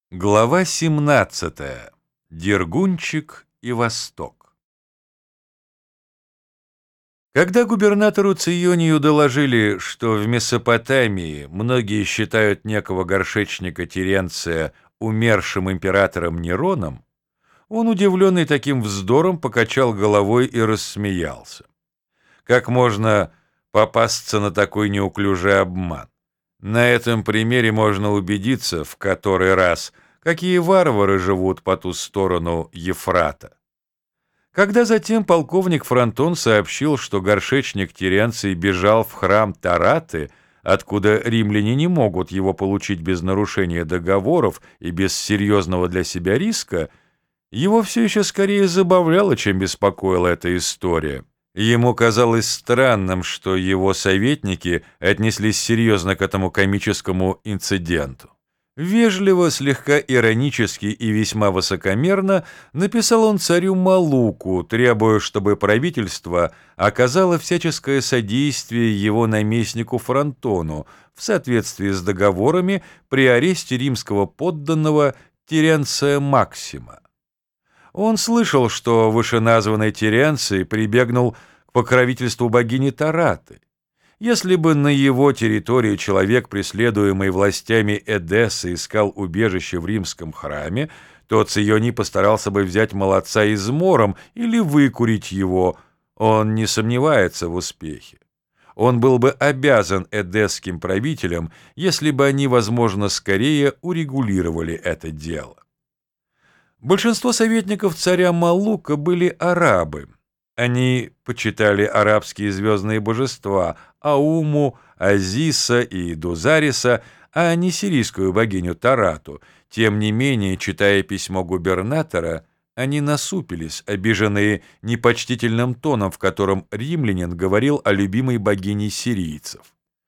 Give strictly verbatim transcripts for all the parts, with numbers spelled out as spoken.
Глава семнадцатая. Дергунчик и Восток. Когда губернатору Ционию доложили, что в Месопотамии многие считают некого горшечника Теренция умершим императором Нероном, он, удивленный таким вздором, покачал головой и рассмеялся. Как можно попасться на такой неуклюжий обман? На этом примере можно убедиться в который раз, какие варвары живут по ту сторону Ефрата. Когда затем полковник Фронтон сообщил, что горшечник Теренций бежал в храм Тараты, откуда римляне не могут его получить без нарушения договоров и без серьезного для себя риска, его все еще скорее забавляла, чем беспокоила эта история. Ему казалось странным, что его советники отнеслись серьезно к этому комическому инциденту. Вежливо, слегка иронически и весьма высокомерно написал он царю Малуку, требуя, чтобы правительство оказало всяческое содействие его наместнику Фронтону в соответствии с договорами при аресте римского подданного Теренция Максима. Он слышал, что вышеназванный Теренций прибегнул к покровительству богини Тараты. Если бы на его территории человек, преследуемый властями Эдессы, искал убежище в римском храме, то Ционий постарался бы взять молодца измором или выкурить его. Он не сомневается в успехе. Он был бы обязан эдесским правителям, если бы они, возможно, скорее урегулировали это дело. Большинство советников царя Малука были арабы. Они почитали арабские звездные божества Ауму, Азиса и Дузариса, а не сирийскую богиню Тарату. Тем не менее, читая письмо губернатора, они насупились, обиженные непочтительным тоном, в котором римлянин говорил о любимой богине сирийцев.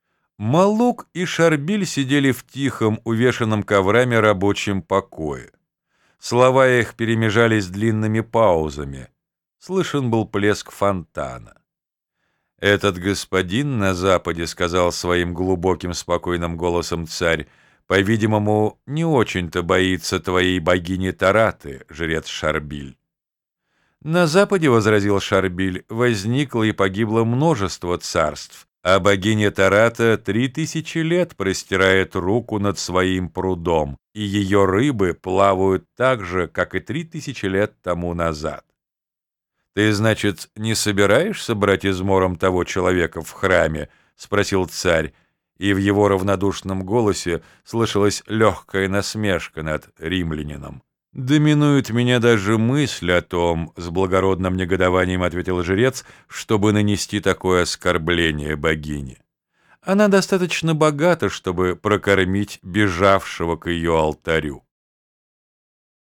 Малук и Шарбиль сидели в тихом, увешанном коврами рабочем покое. Слова их перемежались длинными паузами. Слышен был плеск фонтана. «Этот господин на западе, — сказал своим глубоким спокойным голосом царь, — по-видимому, не очень-то боится твоей богини Тараты, жрец Шарбиль». «На западе, — возразил Шарбиль, — возникло и погибло множество царств, а богиня Тарата три тысячи лет простирает руку над своим прудом, и ее рыбы плавают так же, как и три тысячи лет тому назад. «Ты, значит, не собираешься брать измором того человека в храме?» — спросил царь, и в его равнодушном голосе слышалась легкая насмешка над римлянином. «Доминует меня даже мысль о том, — с благородным негодованием ответил жрец, — чтобы нанести такое оскорбление богине. Она достаточно богата, чтобы прокормить бежавшего к ее алтарю.